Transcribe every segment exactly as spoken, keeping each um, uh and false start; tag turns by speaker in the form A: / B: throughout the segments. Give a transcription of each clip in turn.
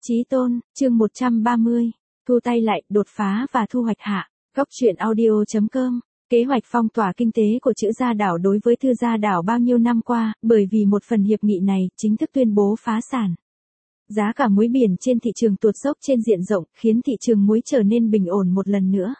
A: Chí tôn, chương một trăm ba mươi, thu tay lại, đột phá và thu hoạch hạ. Góc truyện audio chấm com. Kế hoạch phong tỏa kinh tế của Trữ Gia Đảo đối với Thư Gia Đảo bao nhiêu năm qua, bởi vì một phần hiệp nghị này, chính thức tuyên bố phá sản. Giá cả muối biển trên thị trường tuột dốc trên diện rộng, khiến thị trường muối trở nên bình ổn một lần nữa.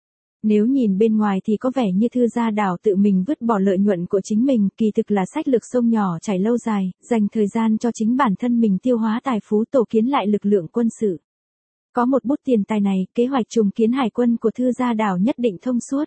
A: Nếu nhìn bên ngoài thì có vẻ như Thư Gia Đảo tự mình vứt bỏ lợi nhuận của chính mình, kỳ thực là sách lược sông nhỏ chảy lâu dài, dành thời gian cho chính bản thân mình tiêu hóa tài phú tổ kiến lại lực lượng quân sự. Có một bút tiền tài này, kế hoạch trùng kiến hải quân của Thư Gia Đảo nhất định thông suốt.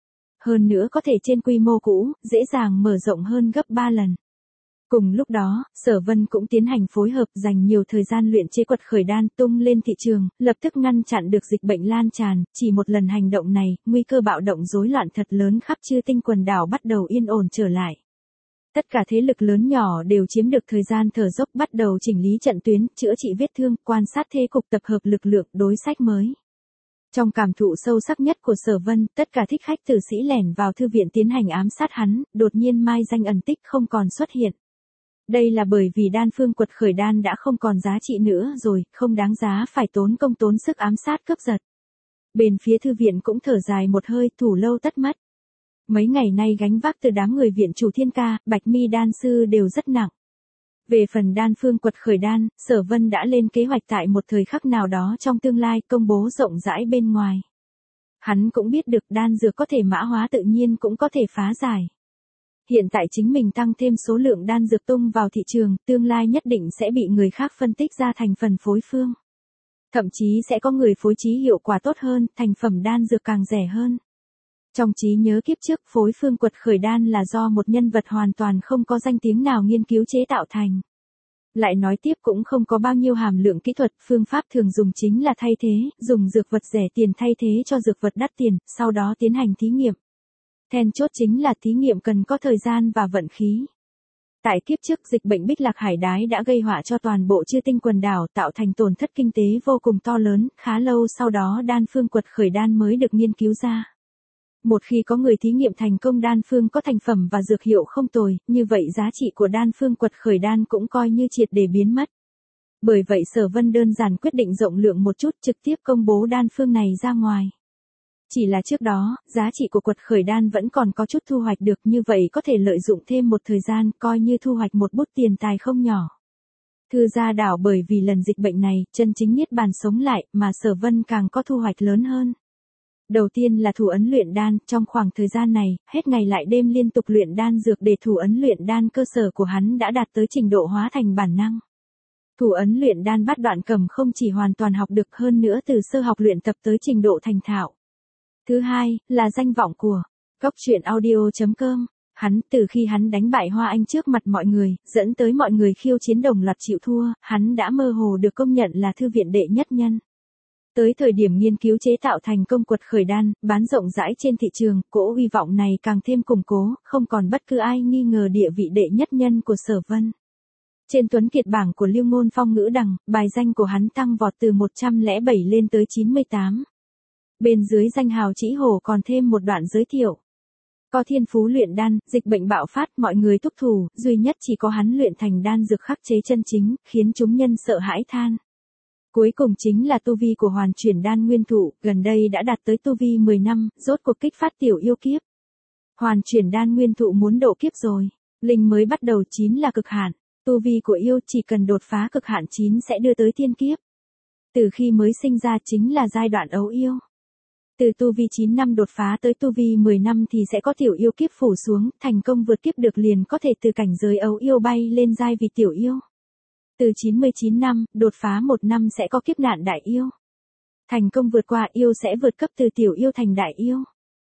A: Hơn nữa có thể trên quy mô cũ, dễ dàng mở rộng hơn gấp ba lần. Cùng lúc đó, Sở Vân cũng tiến hành phối hợp dành nhiều thời gian luyện chế quật khởi đan tung lên thị trường, lập tức ngăn chặn được dịch bệnh lan tràn, chỉ một lần hành động này, nguy cơ bạo động rối loạn thật lớn khắp Chư Tinh quần đảo bắt đầu yên ổn trở lại. Tất cả thế lực lớn nhỏ đều chiếm được thời gian thở dốc bắt đầu chỉnh lý trận tuyến, chữa trị vết thương, quan sát thế cục tập hợp lực lượng đối sách mới. Trong cảm thụ sâu sắc nhất của Sở Vân, tất cả thích khách tử sĩ lẻn vào thư viện tiến hành ám sát hắn, đột nhiên mai danh ẩn tích không còn xuất hiện. Đây là bởi vì đan phương quật khởi đan đã không còn giá trị nữa rồi, không đáng giá phải tốn công tốn sức ám sát cướp giật. Bên phía thư viện cũng thở dài một hơi, thủ lâu tất mất. Mấy ngày nay gánh vác từ đám người viện chủ Thiên Ca, Bạch Mi đan sư đều rất nặng. Về phần đan phương quật khởi đan, Sở Vân đã lên kế hoạch tại một thời khắc nào đó trong tương lai công bố rộng rãi bên ngoài. Hắn cũng biết được đan dược có thể mã hóa tự nhiên cũng có thể phá giải. Hiện tại chính mình tăng thêm số lượng đan dược tung vào thị trường, tương lai nhất định sẽ bị người khác phân tích ra thành phần phối phương. Thậm chí sẽ có người phối trí hiệu quả tốt hơn, thành phẩm đan dược càng rẻ hơn. Trong trí nhớ kiếp trước, phối phương quật khởi đan là do một nhân vật hoàn toàn không có danh tiếng nào nghiên cứu chế tạo thành. Lại nói tiếp cũng không có bao nhiêu hàm lượng kỹ thuật, phương pháp thường dùng chính là thay thế, dùng dược vật rẻ tiền thay thế cho dược vật đắt tiền, sau đó tiến hành thí nghiệm. Then chốt chính là thí nghiệm cần có thời gian và vận khí. Tại kiếp trước dịch bệnh Bích Lạc Hải Đái đã gây họa cho toàn bộ Chư Tinh quần đảo, tạo thành tổn thất kinh tế vô cùng to lớn, khá lâu sau đó đan phương quật khởi đan mới được nghiên cứu ra. Một khi có người thí nghiệm thành công đan phương có thành phẩm và dược hiệu không tồi, như vậy giá trị của đan phương quật khởi đan cũng coi như triệt để biến mất. Bởi vậy Sở Vân đơn giản quyết định rộng lượng một chút trực tiếp công bố đan phương này ra ngoài. Chỉ là trước đó, giá trị của quật khởi đan vẫn còn có chút thu hoạch được, như vậy có thể lợi dụng thêm một thời gian, coi như thu hoạch một bút tiền tài không nhỏ. Thư Gia Đảo bởi vì lần dịch bệnh này, chân chính niết bàn sống lại, mà Sở Vân càng có thu hoạch lớn hơn. Đầu tiên là thủ ấn luyện đan, trong khoảng thời gian này, hết ngày lại đêm liên tục luyện đan dược để thủ ấn luyện đan cơ sở của hắn đã đạt tới trình độ hóa thành bản năng. Thủ ấn luyện đan bát đoạn cầm không chỉ hoàn toàn học được hơn nữa từ sơ học luyện tập tới trình độ thành thạo. Thứ hai, là danh vọng của Góc truyện audio chấm com. Hắn, từ khi hắn đánh bại Hoa Anh trước mặt mọi người, dẫn tới mọi người khiêu chiến đồng loạt chịu thua, hắn đã mơ hồ được công nhận là thư viện đệ nhất nhân. Tới thời điểm nghiên cứu chế tạo thành công quật khởi đan, bán rộng rãi trên thị trường, cỗ uy vọng này càng thêm củng cố, không còn bất cứ ai nghi ngờ địa vị đệ nhất nhân của Sở Vân. Trên tuấn kiệt bảng của Lưu Ngôn Phong ngữ đằng, bài danh của hắn tăng vọt từ một trăm lẻ bảy lên tới chín mươi tám. Bên dưới danh hào Trĩ Hổ còn thêm một đoạn giới thiệu. Có thiên phú luyện đan, dịch bệnh bạo phát, mọi người thúc thủ, duy nhất chỉ có hắn luyện thành đan dược khắc chế chân chính, khiến chúng nhân sợ hãi than. Cuối cùng chính là tu vi của hoàn chuyển đan nguyên thụ, gần đây đã đạt tới tu vi mười năm, rốt cuộc kích phát tiểu yêu kiếp. Hoàn chuyển đan nguyên thụ muốn độ kiếp rồi, linh mới bắt đầu chín là cực hạn, tu vi của yêu chỉ cần đột phá cực hạn chín sẽ đưa tới thiên kiếp. Từ khi mới sinh ra chính là giai đoạn ấu yêu. Từ tu vi chín năm đột phá tới tu vi mười năm thì sẽ có tiểu yêu kiếp phủ xuống, thành công vượt kiếp được liền có thể từ cảnh giới ấu yêu bay lên giai vị tiểu yêu. Từ chín mươi chín năm, đột phá một năm sẽ có kiếp nạn đại yêu. Thành công vượt qua yêu sẽ vượt cấp từ tiểu yêu thành đại yêu.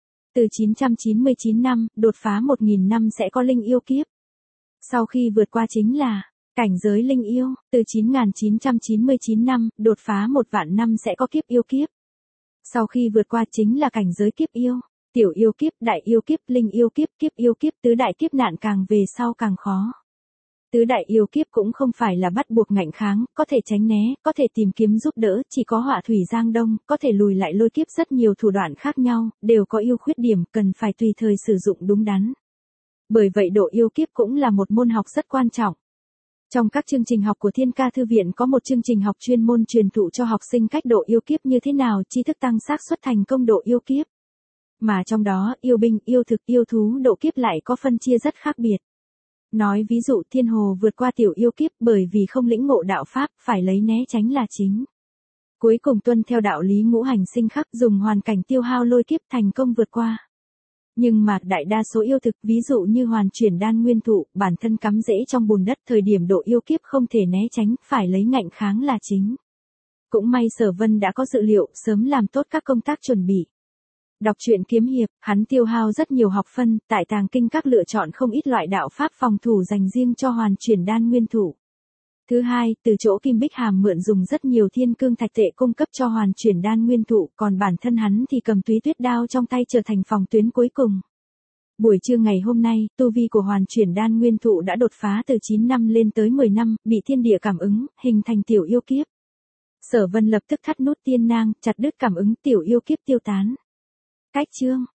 A: Từ chín trăm chín mươi chín năm, đột phá một nghìn năm sẽ có linh yêu kiếp. Sau khi vượt qua chính là cảnh giới linh yêu, từ chín nghìn chín trăm chín mươi chín năm, đột phá một vạn năm sẽ có kiếp yêu kiếp. Sau khi vượt qua chính là cảnh giới kiếp yêu, tiểu yêu kiếp, đại yêu kiếp, linh yêu kiếp, kiếp yêu kiếp, tứ đại kiếp nạn càng về sau càng khó. Tứ đại yêu kiếp cũng không phải là bắt buộc ngạnh kháng, có thể tránh né, có thể tìm kiếm giúp đỡ, chỉ có họa thủy giang đông, có thể lùi lại lôi kiếp rất nhiều thủ đoạn khác nhau, đều có ưu khuyết điểm, cần phải tùy thời sử dụng đúng đắn. Bởi vậy độ yêu kiếp cũng là một môn học rất quan trọng. Trong các chương trình học của Thiên Ca Thư viện có một chương trình học chuyên môn truyền thụ cho học sinh cách độ yêu kiếp như thế nào, tri thức tăng xác suất thành công độ yêu kiếp. Mà trong đó, yêu binh, yêu thực, yêu thú độ kiếp lại có phân chia rất khác biệt. Nói ví dụ Thiên Hồ vượt qua tiểu yêu kiếp bởi vì không lĩnh ngộ đạo pháp, phải lấy né tránh là chính. Cuối cùng tuân theo đạo lý ngũ hành sinh khắc, dùng hoàn cảnh tiêu hao lôi kiếp thành công vượt qua. Nhưng mà đại đa số yêu thực, ví dụ như hoàn chuyển đan nguyên thụ, bản thân cắm rễ trong bùn đất, thời điểm độ yêu kiếp không thể né tránh, phải lấy ngạnh kháng là chính. Cũng may Sở Vân đã có dự liệu, sớm làm tốt các công tác chuẩn bị. Đọc truyện kiếm hiệp, hắn tiêu hao rất nhiều học phân, tại tàng kinh các lựa chọn không ít loại đạo pháp phòng thủ dành riêng cho hoàn chuyển đan nguyên thụ. Thứ hai, từ chỗ Kim Bích Hàm mượn dùng rất nhiều thiên cương thạch tệ cung cấp cho hoàn chuyển đan nguyên thụ, còn bản thân hắn thì cầm túy tuyết đao trong tay trở thành phòng tuyến cuối cùng. Buổi trưa ngày hôm nay, tu vi của hoàn chuyển đan nguyên thụ đã đột phá từ chín năm lên tới mười năm, bị thiên địa cảm ứng, hình thành tiểu yêu kiếp. Sở Vân lập tức thắt nút tiên nang, chặt đứt cảm ứng, tiểu yêu kiếp tiêu tán. Cách chương